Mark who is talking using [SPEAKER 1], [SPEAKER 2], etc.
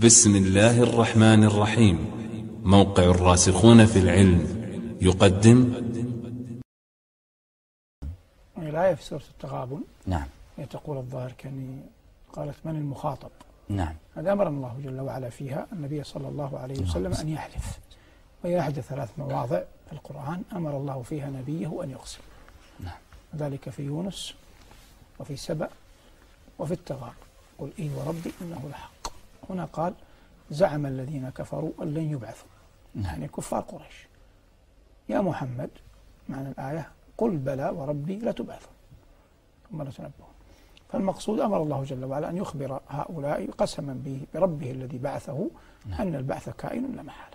[SPEAKER 1] بسم الله الرحمن الرحيم. موقع الراسخون في العلم يقدم
[SPEAKER 2] الآية في سورة التغابن.
[SPEAKER 3] نعم.
[SPEAKER 2] تقول الظاهر كأني قالت من المخاطب.
[SPEAKER 3] نعم.
[SPEAKER 2] هذا أمر الله جل وعلا فيها النبي صلى الله عليه وسلم أن يحلف، وهي أحد 3 مواضع في القرآن أمر الله فيها نبيه أن يقسم.
[SPEAKER 3] نعم.
[SPEAKER 2] ذلك في يونس وفي سبأ وفي التغابن. قل إي وربي إنه لحق. هنا قال زعم الذين كفروا أن لن يبعثوا، يعني كفار قريش. يا محمد معنى الآية قل بلى وربي لتبعثوا ثم لتنبؤون. فالمقصود أمر الله جل وعلا أن يخبر هؤلاء قسما به بربه الذي بعثه أن البعث كائن لا محالة.